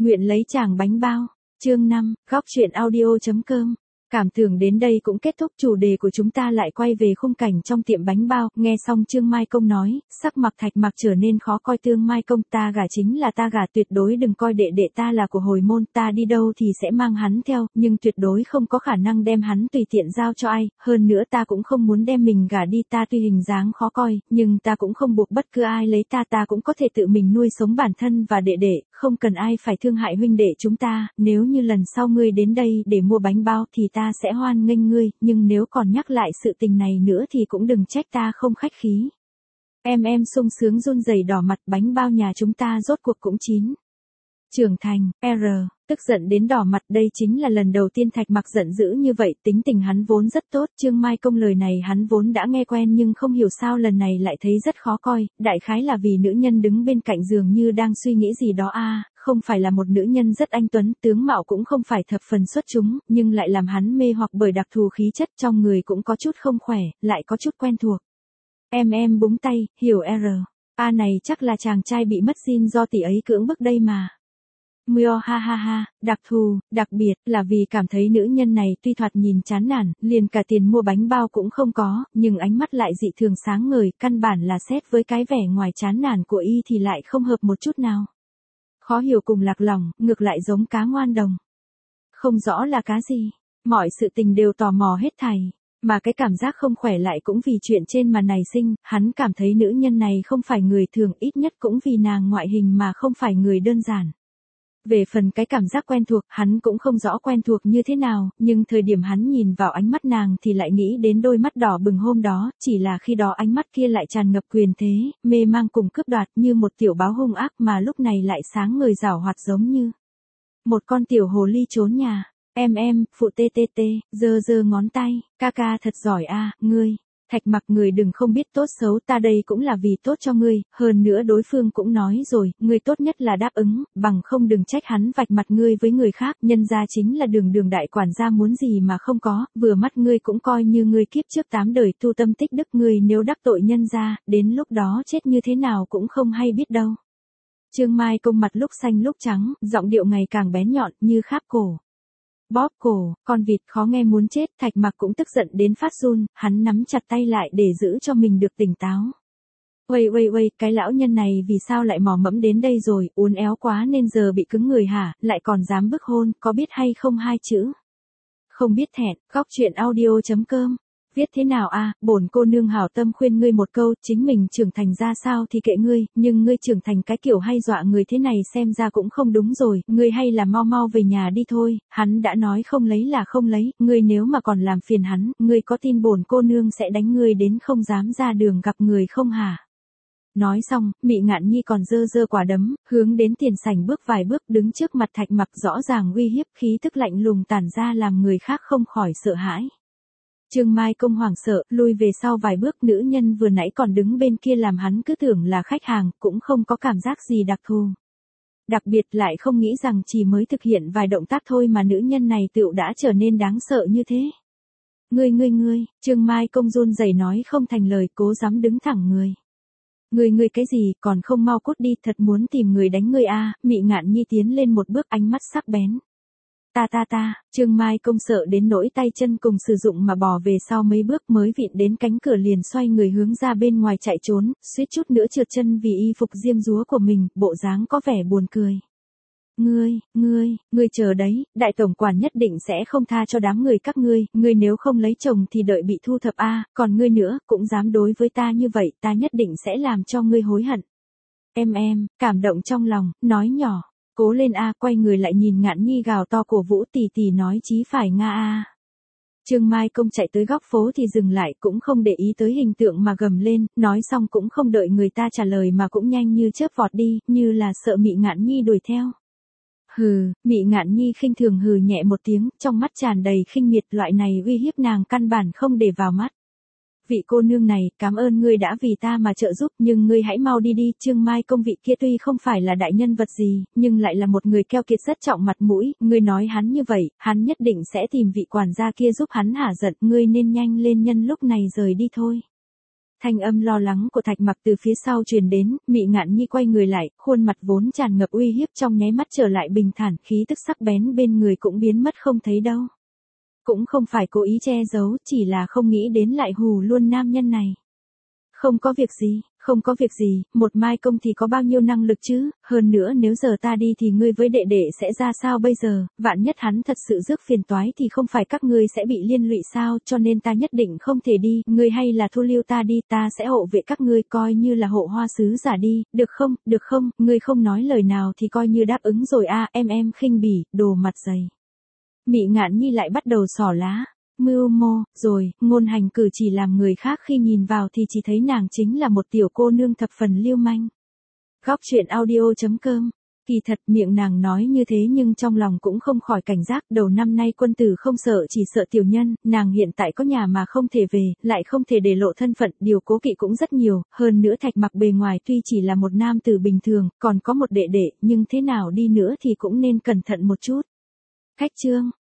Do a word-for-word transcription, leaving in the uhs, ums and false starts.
Nguyện lấy chàng bánh bao. Chương năm, góc truyện audio.com. Cảm tưởng đến đây cũng kết thúc, chủ đề của chúng ta lại quay về khung cảnh trong tiệm bánh bao. Nghe xong Trương Mai Công nói, sắc mặt Thạch Mặc trở nên khó coi. Tương Mai Công, ta gả chính là ta gả, tuyệt đối đừng coi đệ đệ ta là của hồi môn, ta đi đâu thì sẽ mang hắn theo, nhưng tuyệt đối không có khả năng đem hắn tùy tiện giao cho ai, hơn nữa ta cũng không muốn đem mình gả đi. Ta tuy hình dáng khó coi, nhưng ta cũng không buộc bất cứ ai lấy ta, ta cũng có thể tự mình nuôi sống bản thân và đệ đệ, không cần ai phải thương hại huynh đệ chúng ta. Nếu như lần sau ngươi đến đây để mua bánh bao thì ta Ta sẽ hoan nghênh ngươi, nhưng nếu còn nhắc lại sự tình này nữa thì cũng đừng trách ta không khách khí. Em em sung sướng run rẩy đỏ mặt, bánh bao nhà chúng ta rốt cuộc cũng chín. Trưởng thành, R, tức giận đến đỏ mặt, đây chính là lần đầu tiên Thạch Mặc giận dữ như vậy, tính tình hắn vốn rất tốt, Trương Mai Công lời này hắn vốn đã nghe quen nhưng không hiểu sao lần này lại thấy rất khó coi, đại khái là vì nữ nhân đứng bên cạnh dường như đang suy nghĩ gì đó a. À, không phải là một nữ nhân rất anh tuấn, tướng mạo cũng không phải thập phần xuất chúng, nhưng lại làm hắn mê hoặc bởi đặc thù khí chất trong người cũng có chút không khỏe, lại có chút quen thuộc. Em em búng tay, hiểu R. A này chắc là chàng trai bị mất zin do tỷ ấy cưỡng bức đây mà. Mio ha ha ha, đặc thù, đặc biệt, là vì cảm thấy nữ nhân này tuy thoạt nhìn chán nản, liền cả tiền mua bánh bao cũng không có, nhưng ánh mắt lại dị thường sáng ngời, căn bản là xét với cái vẻ ngoài chán nản của y thì lại không hợp một chút nào. Khó hiểu cùng lạc lòng, ngược lại giống cá ngoan đồng. Không rõ là cá gì, mọi sự tình đều tò mò hết thảy, mà cái cảm giác không khỏe lại cũng vì chuyện trên mà nảy sinh, hắn cảm thấy nữ nhân này không phải người thường, ít nhất cũng vì nàng ngoại hình mà không phải người đơn giản. Về phần cái cảm giác quen thuộc, hắn cũng không rõ quen thuộc như thế nào, nhưng thời điểm hắn nhìn vào ánh mắt nàng thì lại nghĩ đến đôi mắt đỏ bừng hôm đó, chỉ là khi đó ánh mắt kia lại tràn ngập quyền thế, mê mang cùng cướp đoạt như một tiểu báo hung ác, mà lúc này lại sáng ngời giảo hoạt giống như một con tiểu hồ ly trốn nhà. Em em, phụ tê tê tê, giơ giơ ngón tay, ca ca thật giỏi a, à, ngươi. Thạch Mặc, người đừng không biết tốt xấu, ta đây cũng là vì tốt cho ngươi, hơn nữa đối phương cũng nói rồi, ngươi tốt nhất là đáp ứng, bằng không đừng trách hắn vạch mặt ngươi với người khác, nhân ra chính là đường đường đại quản gia muốn gì mà không có, vừa mắt ngươi cũng coi như ngươi kiếp trước tám đời tu tâm tích đức, ngươi nếu đắc tội nhân ra, đến lúc đó chết như thế nào cũng không hay biết đâu. Trương Mai Công mặt lúc xanh lúc trắng, giọng điệu ngày càng bén nhọn như kháp cổ. Bóp cổ, con vịt khó nghe muốn chết, Thạch Mặc cũng tức giận đến phát run, hắn nắm chặt tay lại để giữ cho mình được tỉnh táo. Uầy uầy uầy, cái lão nhân này vì sao lại mò mẫm đến đây rồi, uốn éo quá nên giờ bị cứng người hả, lại còn dám bức hôn, có biết hay không hai chữ? Không biết thẹn, góc truyện audio.com. Viết thế nào a, à, bổn cô nương hảo tâm khuyên ngươi một câu, chính mình trưởng thành ra sao thì kệ ngươi, nhưng ngươi trưởng thành cái kiểu hay dọa người thế này xem ra cũng không đúng rồi, ngươi hay là mau mau về nhà đi thôi, hắn đã nói không lấy là không lấy, ngươi nếu mà còn làm phiền hắn, ngươi có tin bổn cô nương sẽ đánh ngươi đến không dám ra đường gặp người không hả? Nói xong, Mị Ngạn Nhi còn giơ giơ quả đấm, hướng đến tiền sảnh bước vài bước, đứng trước mặt Thạch Mặc rõ ràng uy hiếp, khí tức lạnh lùng tản ra làm người khác không khỏi sợ hãi. Trương Mai Công hoảng sợ, lui về sau vài bước, nữ nhân vừa nãy còn đứng bên kia làm hắn cứ tưởng là khách hàng, cũng không có cảm giác gì đặc thù. Đặc biệt lại không nghĩ rằng chỉ mới thực hiện vài động tác thôi mà nữ nhân này tựu đã trở nên đáng sợ như thế. Ngươi ngươi ngươi, Trương Mai Công run rẩy nói không thành lời, cố dám đứng thẳng người. Ngươi ngươi cái gì, còn không mau cút đi, thật muốn tìm người đánh ngươi a, à. Mị Ngạn Nhi tiến lên một bước, ánh mắt sắc bén. Ta ta ta, Trương Mai Công sợ đến nỗi tay chân cùng sử dụng mà bò về sau mấy bước mới vịn đến cánh cửa liền xoay người hướng ra bên ngoài chạy trốn, suýt chút nữa trượt chân vì y phục diêm dúa của mình, bộ dáng có vẻ buồn cười. Ngươi, ngươi, ngươi chờ đấy, đại tổng quản nhất định sẽ không tha cho đám người các ngươi, ngươi nếu không lấy chồng thì đợi bị thu thập a, à, còn ngươi nữa, cũng dám đối với ta như vậy, ta nhất định sẽ làm cho ngươi hối hận. Em em, cảm động trong lòng, nói nhỏ. Cố lên a, quay người lại nhìn Ngạn Nhi gào to cổ vũ, tỷ tỷ nói chí phải nga a. Trương Mai Công chạy tới góc phố thì dừng lại, cũng không để ý tới hình tượng mà gầm lên, nói xong cũng không đợi người ta trả lời mà cũng nhanh như chớp vọt đi, như là sợ Mị Ngạn Nhi đuổi theo. Hừ, Mị Ngạn Nhi khinh thường hừ nhẹ một tiếng, trong mắt tràn đầy khinh miệt, loại này uy hiếp nàng căn bản không để vào mắt. Vị cô nương này, cảm ơn ngươi đã vì ta mà trợ giúp, nhưng ngươi hãy mau đi đi. Trương Mai Công vị kia tuy không phải là đại nhân vật gì, nhưng lại là một người keo kiệt rất trọng mặt mũi, ngươi nói hắn như vậy, hắn nhất định sẽ tìm vị quản gia kia giúp hắn hả giận, ngươi nên nhanh lên nhân lúc này rời đi thôi. Thanh âm lo lắng của Thạch Mặc từ phía sau truyền đến, Mị Ngạn Nhi quay người lại, khuôn mặt vốn tràn ngập uy hiếp trong nháy mắt trở lại bình thản, khí tức sắc bén bên người cũng biến mất không thấy đâu. Cũng không phải cố ý che giấu, chỉ là không nghĩ đến lại hù luôn nam nhân này. Không có việc gì, không có việc gì, một Mai Công thì có bao nhiêu năng lực chứ, hơn nữa nếu giờ ta đi thì ngươi với đệ đệ sẽ ra sao bây giờ, vạn nhất hắn thật sự rước phiền toái thì không phải các ngươi sẽ bị liên lụy sao, cho nên ta nhất định không thể đi, ngươi hay là thu lưu ta đi, ta sẽ hộ vệ các ngươi coi như là hộ hoa sứ giả đi, được không, được không, ngươi không nói lời nào thì coi như đáp ứng rồi a, em em khinh bỉ, đồ mặt dày. Mị Ngạn Nhi lại bắt đầu xỏ lá. Mưu mô, rồi, ngôn hành cử chỉ làm người khác khi nhìn vào thì chỉ thấy nàng chính là một tiểu cô nương thập phần lưu manh. Góc truyện audio chấm com. Kỳ thật miệng nàng nói như thế nhưng trong lòng cũng không khỏi cảnh giác, đầu năm nay quân tử không sợ chỉ sợ tiểu nhân, nàng hiện tại có nhà mà không thể về, lại không thể để lộ thân phận, điều cố kỵ cũng rất nhiều, hơn nữa Thạch Mặc bề ngoài tuy chỉ là một nam tử bình thường, còn có một đệ đệ, nhưng thế nào đi nữa thì cũng nên cẩn thận một chút. Khách trương.